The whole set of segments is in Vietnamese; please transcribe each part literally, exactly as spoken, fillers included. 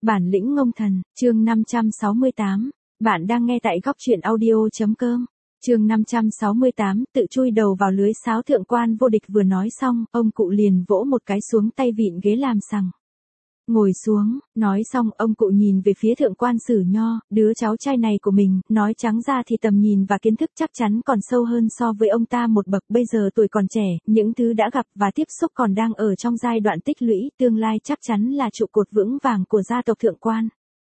Bản lĩnh ngông thần, chương năm trăm sáu mươi tám. Bạn đang nghe tại góc truyện audio.com. Chương năm trăm sáu mươi tám, tự chui đầu vào lưới sáo. Thượng quan Vô Địch vừa nói xong, ông cụ liền vỗ một cái xuống tay vịn ghế làm sằng. Ngồi xuống, nói xong ông cụ nhìn về phía thượng quan Sử Nho, đứa cháu trai này của mình, nói trắng ra thì tầm nhìn và kiến thức chắc chắn còn sâu hơn so với ông ta một bậc. Bây giờ tuổi còn trẻ, những thứ đã gặp và tiếp xúc còn đang ở trong giai đoạn tích lũy, tương lai chắc chắn là trụ cột vững vàng của gia tộc thượng quan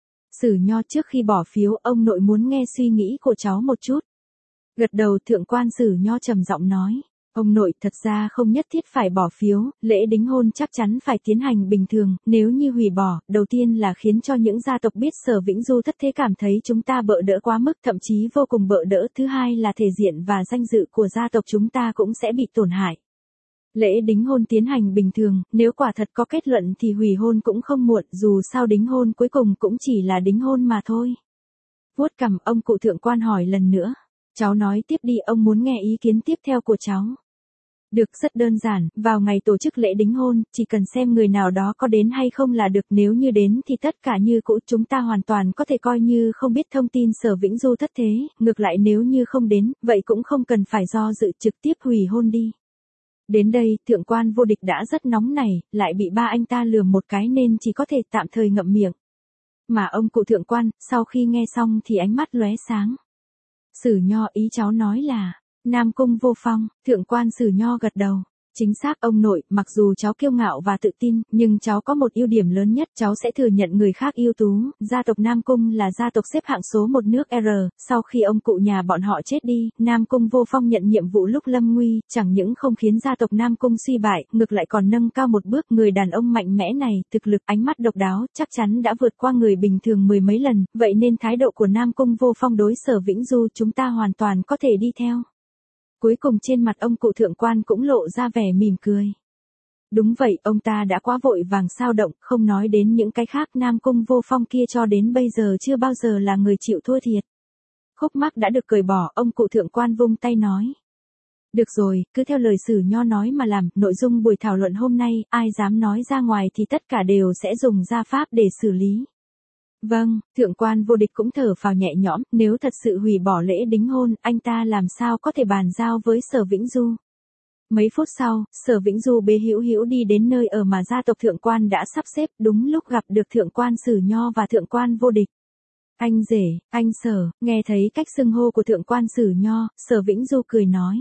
Sử Nho. Trước khi bỏ phiếu, ông nội muốn nghe suy nghĩ của cháu một chút. Gật đầu, thượng quan Sử Nho trầm giọng nói. Ông nội, thật ra không nhất thiết phải bỏ phiếu, lễ đính hôn chắc chắn phải tiến hành bình thường, nếu như hủy bỏ, đầu tiên là khiến cho những gia tộc biết Sở Vĩnh Du thất thế cảm thấy chúng ta bợ đỡ quá mức, thậm chí vô cùng bợ đỡ. Thứ hai là thể diện và danh dự của gia tộc chúng ta cũng sẽ bị tổn hại. Lễ đính hôn tiến hành bình thường, nếu quả thật có kết luận thì hủy hôn cũng không muộn, dù sao đính hôn cuối cùng cũng chỉ là đính hôn mà thôi. Vuốt cằm, ông cụ thượng quan hỏi lần nữa. Cháu nói tiếp đi, ông muốn nghe ý kiến tiếp theo của cháu. Được, rất đơn giản, vào ngày tổ chức lễ đính hôn, chỉ cần xem người nào đó có đến hay không là được, nếu như đến thì tất cả như cũ, chúng ta hoàn toàn có thể coi như không biết thông tin Sở Vĩnh Du thất thế, ngược lại nếu như không đến, vậy cũng không cần phải do dự, trực tiếp hủy hôn đi. Đến đây, thượng quan Vô Địch đã rất nóng nảy, lại bị ba anh ta lừa một cái nên chỉ có thể tạm thời ngậm miệng. Mà ông cụ thượng quan, sau khi nghe xong thì ánh mắt lóe sáng. Sử Nho, ý cháu nói là Nam Cung Vô Phong. Thượng quan Sử Nho gật đầu. Chính xác ông nội, mặc dù cháu kiêu ngạo và tự tin, nhưng cháu có một ưu điểm lớn nhất, cháu sẽ thừa nhận người khác ưu tú. Gia tộc Nam Cung là gia tộc xếp hạng số một nước R, sau khi ông cụ nhà bọn họ chết đi, Nam Cung Vô Phong nhận nhiệm vụ lúc lâm nguy, chẳng những không khiến gia tộc Nam Cung suy bại, ngược lại còn nâng cao một bước. Người đàn ông mạnh mẽ này, thực lực, ánh mắt độc đáo, chắc chắn đã vượt qua người bình thường mười mấy lần, vậy nên thái độ của Nam Cung Vô Phong đối Sở Vĩnh Du chúng ta hoàn toàn có thể đi theo. Cuối cùng trên mặt ông cụ thượng quan cũng lộ ra vẻ mỉm cười. Đúng vậy, ông ta đã quá vội vàng sao động, không nói đến những cái khác, Nam Cung Vô Phong kia cho đến bây giờ chưa bao giờ là người chịu thua thiệt. Khúc mắc đã được cởi bỏ, ông cụ thượng quan vung tay nói. Được rồi, cứ theo lời Sử Nho nói mà làm, nội dung buổi thảo luận hôm nay, ai dám nói ra ngoài thì tất cả đều sẽ dùng gia pháp để xử lý. Vâng, thượng quan Vô Địch cũng thở phào nhẹ nhõm, nếu thật sự hủy bỏ lễ đính hôn, anh ta làm sao có thể bàn giao với Sở Vĩnh Du. Mấy phút sau, Sở Vĩnh Du bế hữu hữu đi đến nơi ở mà gia tộc thượng quan đã sắp xếp, đúng lúc gặp được thượng quan Sử Nho và thượng quan Vô Địch. Anh rể, anh Sở, nghe thấy cách xưng hô của thượng quan Sử Nho, Sở Vĩnh Du cười nói.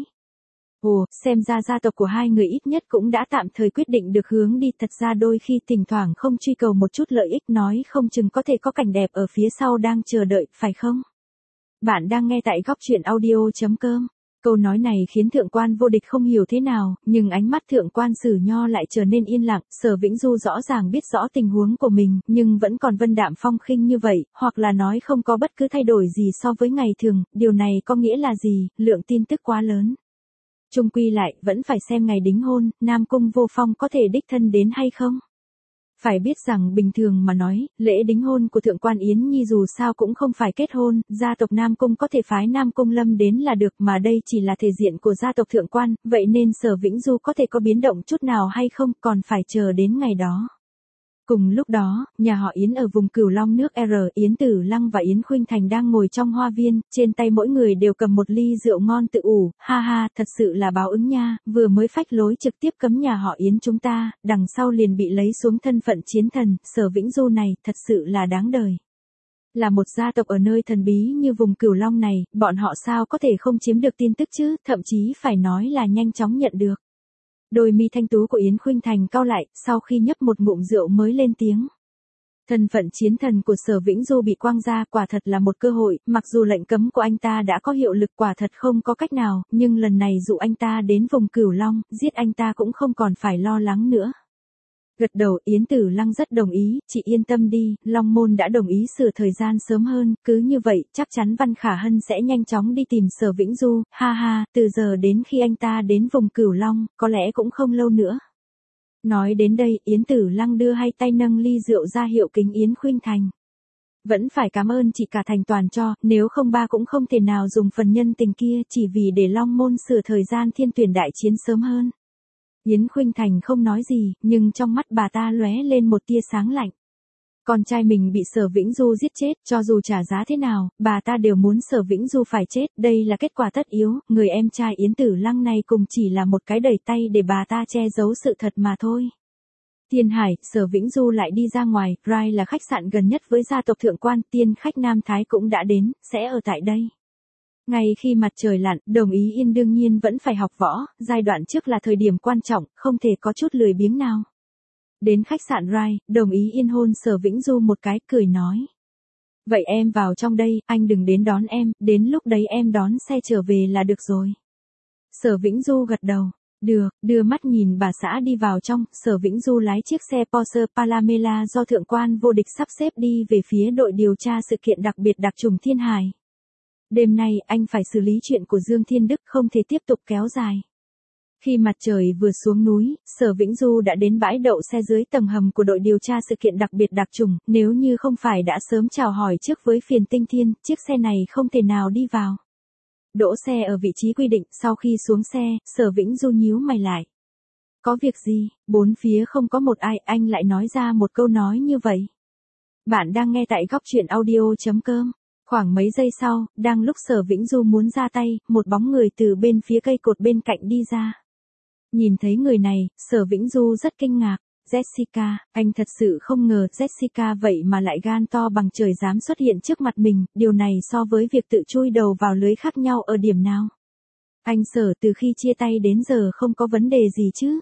Ồ, xem ra gia tộc của hai người ít nhất cũng đã tạm thời quyết định được hướng đi, thật ra đôi khi thỉnh thoảng không truy cầu một chút lợi ích, nói không chừng có thể có cảnh đẹp ở phía sau đang chờ đợi, phải không? Bạn đang nghe tại góc truyện audio.com. Câu nói này khiến thượng quan Vô Địch không hiểu thế nào, nhưng ánh mắt thượng quan Sử Nho lại trở nên yên lặng. Sở Vĩnh Du rõ ràng biết rõ tình huống của mình, nhưng vẫn còn vân đạm phong khinh như vậy, hoặc là nói không có bất cứ thay đổi gì so với ngày thường, điều này có nghĩa là gì, lượng tin tức quá lớn. Chung quy lại, vẫn phải xem ngày đính hôn, Nam Cung Vô Phong có thể đích thân đến hay không? Phải biết rằng bình thường mà nói, lễ đính hôn của thượng quan Yến Nhi dù sao cũng không phải kết hôn, gia tộc Nam Cung có thể phái Nam Cung Lâm đến là được, mà đây chỉ là thể diện của gia tộc thượng quan, vậy nên Sở Vĩnh Du có thể có biến động chút nào hay không, còn phải chờ đến ngày đó. Cùng lúc đó, nhà họ Yến ở vùng Cửu Long nước R, Yến Tử Lăng và Yến Khuynh Thành đang ngồi trong hoa viên, trên tay mỗi người đều cầm một ly rượu ngon tự ủ, ha ha, thật sự là báo ứng nha, vừa mới phách lối trực tiếp cấm nhà họ Yến chúng ta, đằng sau liền bị lấy xuống thân phận chiến thần, Sở Vĩnh Du này, thật sự là đáng đời. Là một gia tộc ở nơi thần bí như vùng Cửu Long này, bọn họ sao có thể không chiếm được tin tức chứ, thậm chí phải nói là nhanh chóng nhận được. Đôi mi thanh tú của Yến Khuynh Thành cau lại, sau khi nhấp một ngụm rượu mới lên tiếng. Thân phận chiến thần của Sở Vĩnh Du bị quăng ra, quả thật là một cơ hội, mặc dù lệnh cấm của anh ta đã có hiệu lực, quả thật không có cách nào, nhưng lần này dụ anh ta đến vùng Cửu Long, giết anh ta cũng không còn phải lo lắng nữa. Gật đầu, Yến Tử Lăng rất đồng ý, chị yên tâm đi, Long Môn đã đồng ý sửa thời gian sớm hơn, cứ như vậy, chắc chắn Văn Khả Hân sẽ nhanh chóng đi tìm Sở Vĩnh Du, ha ha, từ giờ đến khi anh ta đến vùng Cửu Long, có lẽ cũng không lâu nữa. Nói đến đây, Yến Tử Lăng đưa hai tay nâng ly rượu ra hiệu kính Yến Khuynh Thành. Vẫn phải cảm ơn chị cả thành toàn cho, nếu không ba cũng không thể nào dùng phần nhân tình kia chỉ vì để Long Môn sửa thời gian thiên tuyển đại chiến sớm hơn. Yến Khuynh Thành không nói gì, nhưng trong mắt bà ta lóe lên một tia sáng lạnh. Con trai mình bị Sở Vĩnh Du giết chết, cho dù trả giá thế nào, bà ta đều muốn Sở Vĩnh Du phải chết, đây là kết quả tất yếu, người em trai Yến Tử Lăng này cùng chỉ là một cái đẩy tay để bà ta che giấu sự thật mà thôi. Tiên Hải, Sở Vĩnh Du lại đi ra ngoài, Rai là khách sạn gần nhất với gia tộc thượng quan, tiên khách Nam Thái cũng đã đến, sẽ ở tại đây. Ngay khi mặt trời lặn, Đồng Ý Yên đương nhiên vẫn phải học võ, giai đoạn trước là thời điểm quan trọng, không thể có chút lười biếng nào. Đến khách sạn Rai, Đồng Ý Yên hôn Sở Vĩnh Du một cái, cười nói. Vậy em vào trong đây, anh đừng đến đón em, đến lúc đấy em đón xe trở về là được rồi. Sở Vĩnh Du gật đầu. Được, đưa mắt nhìn bà xã đi vào trong, Sở Vĩnh Du lái chiếc xe Porsche Panamera do thượng quan vô địch sắp xếp đi về phía đội điều tra sự kiện đặc biệt đặc trùng Thiên Hải. Đêm nay anh phải xử lý chuyện của Dương Thiên Đức, không thể tiếp tục kéo dài. Khi mặt trời vừa xuống núi, Sở Vĩnh Du đã đến bãi đậu xe dưới tầng hầm của đội điều tra sự kiện đặc biệt đặc trùng, nếu như không phải đã sớm chào hỏi trước với Phiền Tinh Thiên, chiếc xe này không thể nào đi vào. Đỗ xe ở vị trí quy định, sau khi xuống xe, Sở Vĩnh Du nhíu mày lại. Có việc gì, bốn phía không có một ai, anh lại nói ra một câu nói như vậy. Bạn đang nghe tại góc truyện audio.com. Khoảng mấy giây sau, đang lúc Sở Vĩnh Du muốn ra tay, một bóng người từ bên phía cây cột bên cạnh đi ra. Nhìn thấy người này, Sở Vĩnh Du rất kinh ngạc. Jessica, anh thật sự không ngờ Jessica vậy mà lại gan to bằng trời dám xuất hiện trước mặt mình, điều này so với việc tự chui đầu vào lưới khác nhau ở điểm nào? Anh Sở từ khi chia tay đến giờ không có vấn đề gì chứ?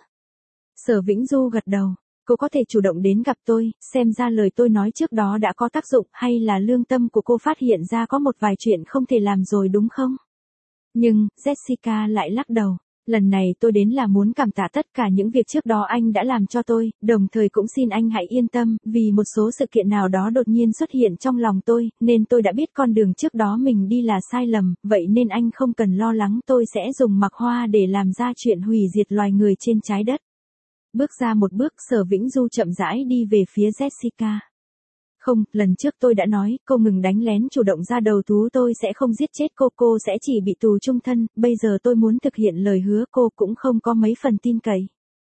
Sở Vĩnh Du gật đầu, cô có thể chủ động đến gặp tôi, xem ra lời tôi nói trước đó đã có tác dụng hay là lương tâm của cô phát hiện ra có một vài chuyện không thể làm rồi đúng không? Nhưng, Jessica lại lắc đầu. Lần này tôi đến là muốn cảm tạ tất cả những việc trước đó anh đã làm cho tôi, đồng thời cũng xin anh hãy yên tâm, vì một số sự kiện nào đó đột nhiên xuất hiện trong lòng tôi, nên tôi đã biết con đường trước đó mình đi là sai lầm, vậy nên anh không cần lo lắng, tôi sẽ dùng mặc hoa để làm ra chuyện hủy diệt loài người trên trái đất. Bước ra một bước, Sở Vĩnh Du chậm rãi đi về phía Jessica. Không, lần trước tôi đã nói, cô ngừng đánh lén chủ động ra đầu thú, tôi sẽ không giết chết cô, cô sẽ chỉ bị tù chung thân, bây giờ tôi muốn thực hiện lời hứa, cô cũng không có mấy phần tin cậy.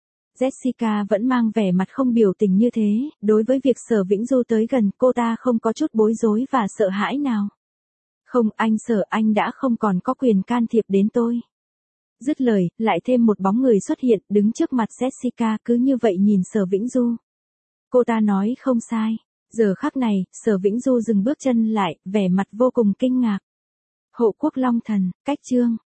Jessica vẫn mang vẻ mặt không biểu tình như thế, đối với việc Sở Vĩnh Du tới gần, cô ta không có chút bối rối và sợ hãi nào. Không, anh Sở, anh đã không còn có quyền can thiệp đến tôi. Dứt lời, lại thêm một bóng người xuất hiện, đứng trước mặt Jessica, cứ như vậy nhìn Sở Vĩnh Du. Cô ta nói không sai. Giờ khắc này, Sở Vĩnh Du dừng bước chân lại, vẻ mặt vô cùng kinh ngạc. Hộ quốc Long Thần, cách chương.